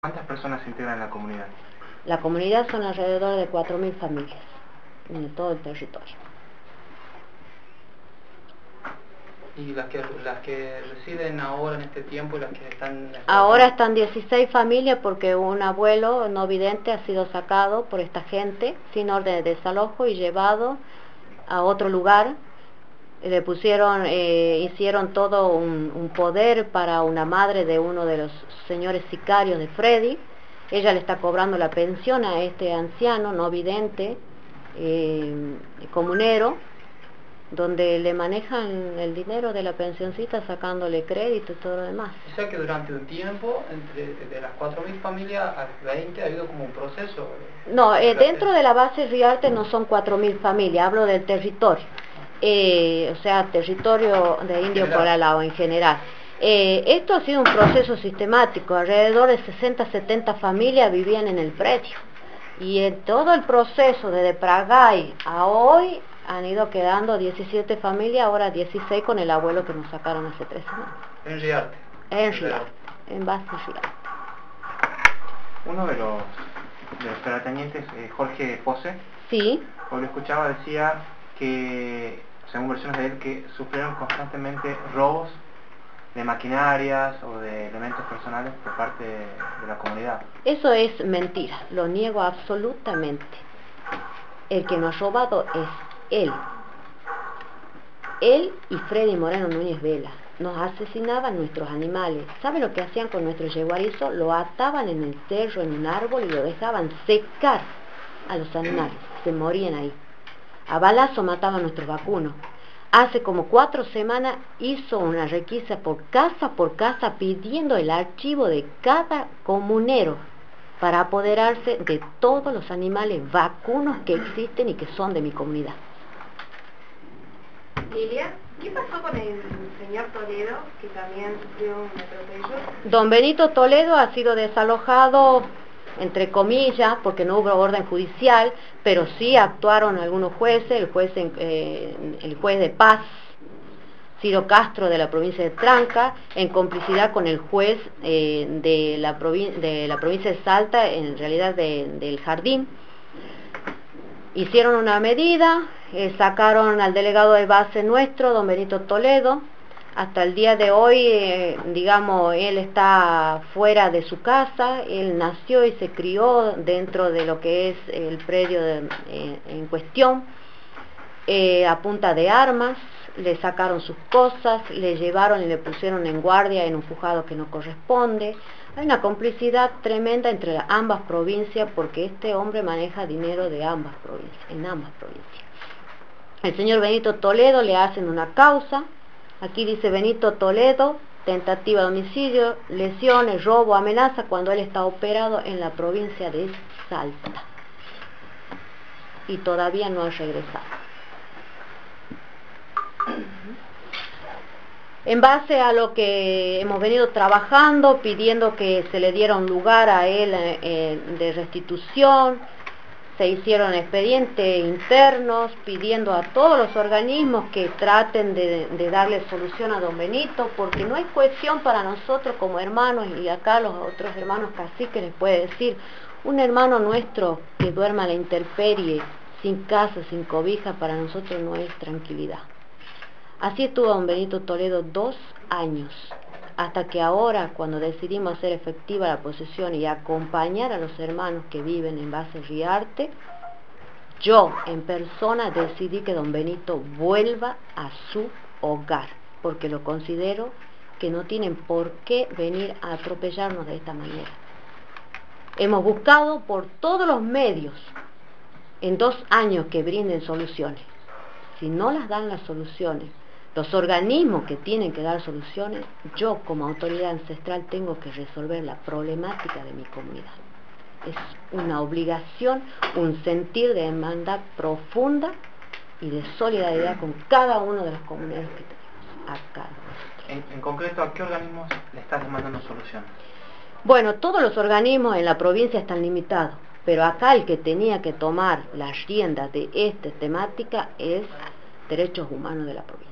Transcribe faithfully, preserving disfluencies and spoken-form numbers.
¿Cuántas personas se integran en la comunidad? La comunidad son alrededor de cuatro mil familias en todo el territorio. ¿Y las que, las que residen ahora en este tiempo y las que están... Ahora están dieciséis familias porque un abuelo no vidente ha sido sacado por esta gente sin orden de desalojo y llevado a otro lugar. Le pusieron, eh, hicieron todo un, un poder para una madre de uno de los señores sicarios de Freddy. Ella le está cobrando la pensión a este anciano no vidente, eh, comunero, donde le manejan el dinero de la pensioncita sacándole crédito y todo lo demás. O sea que durante un tiempo, entre de las cuatro mil familias a veinte ha habido como un proceso. No, eh, dentro de la base Riarte no son cuatro mil familias, hablo del territorio. Eh, o sea, territorio de Indio Colalao en general. Eh, esto ha sido un proceso sistemático, alrededor de sesenta a setenta familias vivían en el predio. Y en todo el proceso desde Pragay a hoy han ido quedando diecisiete familias, ahora dieciséis con el abuelo que nos sacaron hace tres semanas. En Riarte. En Riarte, en base Riarte. Uno de los, de los terratenientes, eh, Jorge Pose, sí, cuando lo escuchaba decía que, según versiones de él, que sufrieron constantemente robos de maquinarias o de elementos personales por parte de, de la comunidad. Eso es mentira, lo niego absolutamente. El que nos ha robado es él. Él y Freddy Moreno Núñez Vela. Nos asesinaban nuestros animales. ¿Sabe lo que hacían con nuestro yeguarizo? Lo ataban en el cerro, en un árbol, y lo dejaban secar a los animales. Se morían ahí. A balazo mataban a nuestros vacunos. Hace como cuatro semanas hizo una requisa por casa por casa pidiendo el archivo de cada comunero para apoderarse de todos los animales vacunos que existen y que son de mi comunidad. Lilia, ¿qué pasó con el señor Toledo, que también sufrió un atropello? Don Benito Toledo ha sido desalojado, entre comillas, porque no hubo orden judicial, pero sí actuaron algunos jueces, el juez, eh, el juez de paz, Ciro Castro de la provincia de Tranca, en complicidad con el juez eh, de, la de la provincia de Salta, en realidad de, del Jardín. Hicieron una medida, eh, sacaron al delegado de base nuestro, don Benito Toledo. Hasta el día de hoy, eh, digamos, él está fuera de su casa, él nació y se crió dentro de lo que es el predio de, eh, en cuestión, eh, a punta de armas. Le sacaron sus cosas, le llevaron y le pusieron en guardia en un juzgado que no corresponde. Hay una complicidad tremenda entre ambas provincias porque este hombre maneja dinero de ambas provincias, en ambas provincias. El señor Benito Toledo le hacen una causa, aquí dice Benito Toledo, tentativa de homicidio, lesiones, robo, amenaza, cuando él está operado en la provincia de Salta y todavía no ha regresado. En base a lo que hemos venido trabajando, pidiendo que se le diera un lugar a él eh, de restitución, se hicieron expedientes internos pidiendo a todos los organismos que traten de, de darle solución a don Benito, porque no hay cohesión para nosotros como hermanos, y acá los otros hermanos caciques les puede decir, un hermano nuestro que duerma a la intemperie, sin casa, sin cobija, para nosotros no es tranquilidad. Así estuvo don Benito Toledo dos años, hasta que ahora, cuando decidimos hacer efectiva la posesión y acompañar a los hermanos que viven en base Riarte, yo en persona decidí que don Benito vuelva a su hogar, porque lo considero que no tienen por qué venir a atropellarnos de esta manera. Hemos buscado por todos los medios, en dos años, que brinden soluciones. Si no las dan las soluciones, los organismos que tienen que dar soluciones, yo como autoridad ancestral tengo que resolver la problemática de mi comunidad. Es una obligación, un sentir de hermandad profunda y de solidaridad con cada uno de los comuneros que tenemos acá. En, en concreto, ¿a qué organismos le estás demandando soluciones? Bueno, todos los organismos en la provincia están limitados, pero acá el que tenía que tomar las riendas de esta temática es Derechos Humanos de la provincia.